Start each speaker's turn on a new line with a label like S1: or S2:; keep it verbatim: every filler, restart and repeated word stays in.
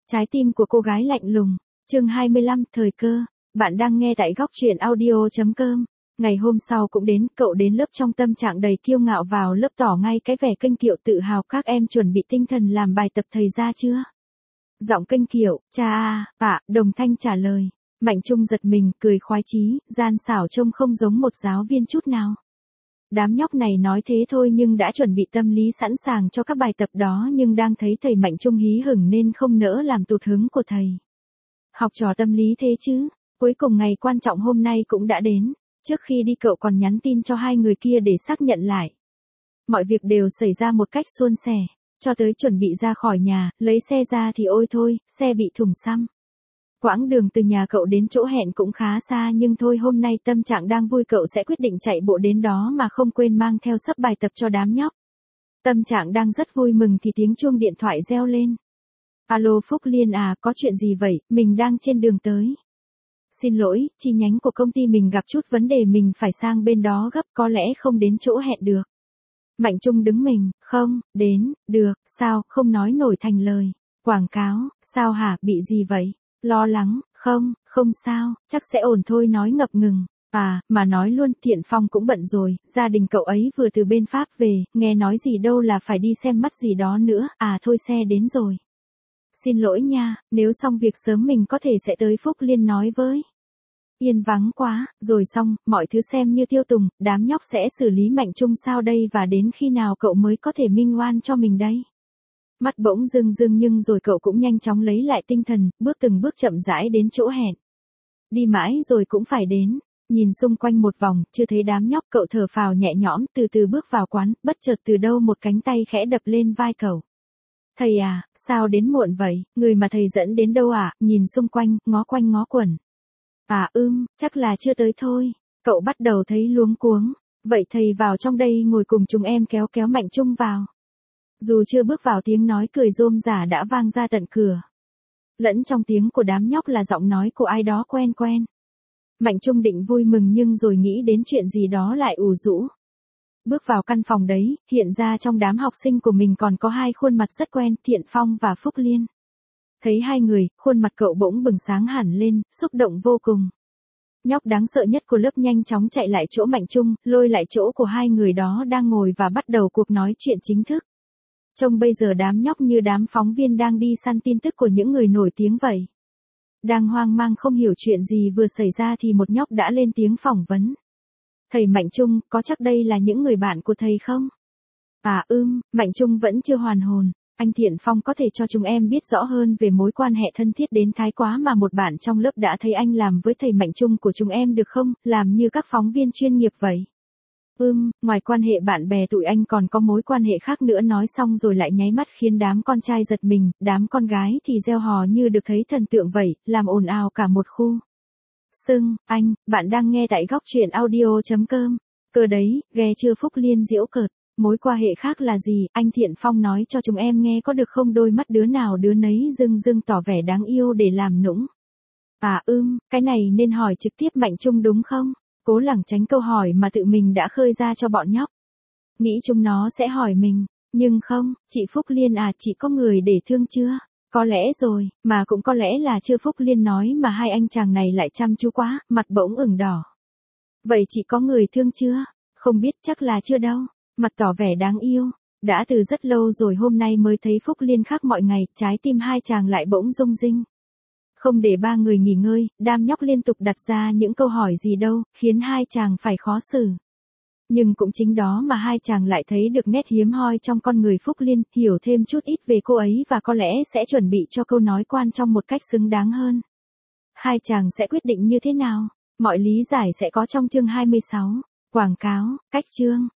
S1: Trái tim của cô gái lạnh lùng. Chương hai mươi lăm, thời cơ. Bạn đang nghe tại góc truyện audio chấm com. Ngày hôm sau cũng đến, cậu đến lớp trong tâm trạng đầy kiêu ngạo vào lớp tỏ ngay cái vẻ kênh kiệu tự hào. Các em chuẩn bị tinh thần làm bài tập thầy ra chưa? Giọng kênh kiệu, cha à, ạ, đồng thanh trả lời. Mạnh Trung giật mình, cười khoái chí, gian xảo trông không giống một giáo viên chút nào. Đám nhóc này nói thế thôi nhưng đã chuẩn bị tâm lý sẵn sàng cho các bài tập đó, nhưng đang thấy thầy Mạnh Trung hí hửng nên không nỡ làm tụt hứng của thầy. Học trò tâm lý thế chứ, cuối cùng ngày quan trọng hôm nay cũng đã đến. Trước khi đi cậu còn nhắn tin cho hai người kia để xác nhận lại. Mọi việc đều xảy ra một cách suôn sẻ, cho tới chuẩn bị ra khỏi nhà, lấy xe ra thì ôi thôi, xe bị thủng xăm. Quãng đường từ nhà cậu đến chỗ hẹn cũng khá xa nhưng thôi hôm nay tâm trạng đang vui cậu sẽ quyết định chạy bộ đến đó mà không quên mang theo sấp bài tập cho đám nhóc. Tâm trạng đang rất vui mừng thì tiếng chuông điện thoại reo lên. Alo Phúc Liên à, có chuyện gì vậy, mình đang trên đường tới. Xin lỗi, chi nhánh của công ty mình gặp chút vấn đề mình phải sang bên đó gấp, có lẽ không đến chỗ hẹn được. Mạnh Trung đứng mình, không, đến, được, sao, không nói nổi thành lời. Quảng cáo, sao hả, bị gì vậy? Lo lắng, không, không sao, chắc sẽ ổn thôi nói ngập ngừng. À, mà nói luôn, Thiện Phong cũng bận rồi, gia đình cậu ấy vừa từ bên Pháp về, nghe nói gì đâu là phải đi xem mắt gì đó nữa, à thôi xe đến rồi. Xin lỗi nha, nếu xong việc sớm mình có thể sẽ tới Phúc Liên nói với. Yên vắng quá, rồi xong, mọi thứ xem như tiêu tùng, đám nhóc sẽ xử lý Mạnh Trung sao đây và đến khi nào cậu mới có thể minh oan cho mình đây? Mắt bỗng rưng rưng nhưng rồi cậu cũng nhanh chóng lấy lại tinh thần, bước từng bước chậm rãi đến chỗ hẹn. Đi mãi rồi cũng phải đến. Nhìn xung quanh một vòng, chưa thấy đám nhóc, cậu thở phào nhẹ nhõm, từ từ bước vào quán, bất chợt từ đâu một cánh tay khẽ đập lên vai cậu. Thầy à, sao đến muộn vậy, người mà thầy dẫn đến đâu à, nhìn xung quanh, ngó quanh ngó quẩn. À ưm, chắc là chưa tới thôi. Cậu bắt đầu thấy luống cuống. Vậy thầy vào trong đây ngồi cùng chúng em, kéo kéo Mạnh Trung vào. Dù chưa bước vào tiếng nói cười rôm rả đã vang ra tận cửa. Lẫn trong tiếng của đám nhóc là giọng nói của ai đó quen quen. Mạnh Trung định vui mừng nhưng rồi nghĩ đến chuyện gì đó lại ủ rũ. Bước vào căn phòng đấy, hiện ra trong đám học sinh của mình còn có hai khuôn mặt rất quen, Thiện Phong và Phúc Liên. Thấy hai người, khuôn mặt cậu bỗng bừng sáng hẳn lên, xúc động vô cùng. Nhóc đáng sợ nhất của lớp nhanh chóng chạy lại chỗ Mạnh Trung, lôi lại chỗ của hai người đó đang ngồi và bắt đầu cuộc nói chuyện chính thức. Trông bây giờ đám nhóc như đám phóng viên đang đi săn tin tức của những người nổi tiếng vậy. Đang hoang mang không hiểu chuyện gì vừa xảy ra thì một nhóc đã lên tiếng phỏng vấn. Thầy Mạnh Trung, có chắc đây là những người bạn của thầy không? À ưm, Mạnh Trung vẫn chưa hoàn hồn. Anh Thiện Phong có thể cho chúng em biết rõ hơn về mối quan hệ thân thiết đến thái quá mà một bạn trong lớp đã thấy anh làm với thầy Mạnh Trung của chúng em được không, làm như các phóng viên chuyên nghiệp vậy. Ừm, ngoài quan hệ bạn bè tụi anh còn có mối quan hệ khác nữa, nói xong rồi lại nháy mắt khiến đám con trai giật mình, đám con gái thì reo hò như được thấy thần tượng vậy, làm ồn ào cả một khu. Sưng, anh, bạn đang nghe tại góc truyện audio chấm com. Cơ đấy, ghe chưa? Phúc Liên giễu cợt. Mối quan hệ khác là gì, anh Thiện Phong nói cho chúng em nghe có được không? Đôi mắt đứa nào đứa nấy rưng rưng tỏ vẻ đáng yêu để làm nũng. À ưm, cái này nên hỏi trực tiếp Mạnh Trung đúng không? Cố lảng tránh câu hỏi mà tự mình đã khơi ra cho bọn nhóc. Nghĩ chúng nó sẽ hỏi mình, nhưng không, chị Phúc Liên à, chị có người để thương chưa? Có lẽ rồi, mà cũng có lẽ là chưa. Phúc Liên nói mà hai anh chàng này lại chăm chú quá, mặt bỗng ửng đỏ. Vậy chị có người thương chưa? Không biết, chắc là chưa đâu. Mặt tỏ vẻ đáng yêu. Đã từ rất lâu rồi hôm nay mới thấy Phúc Liên khác mọi ngày, trái tim hai chàng lại bỗng rung rinh. Không để ba người nghỉ ngơi, đám nhóc liên tục đặt ra những câu hỏi gì đâu, khiến hai chàng phải khó xử. Nhưng cũng chính đó mà hai chàng lại thấy được nét hiếm hoi trong con người Phúc Liên, hiểu thêm chút ít về cô ấy và có lẽ sẽ chuẩn bị cho câu nói quan trong một cách xứng đáng hơn. Hai chàng sẽ quyết định như thế nào? Mọi lý giải sẽ có trong chương hai mươi sáu. Quảng cáo, cách chương.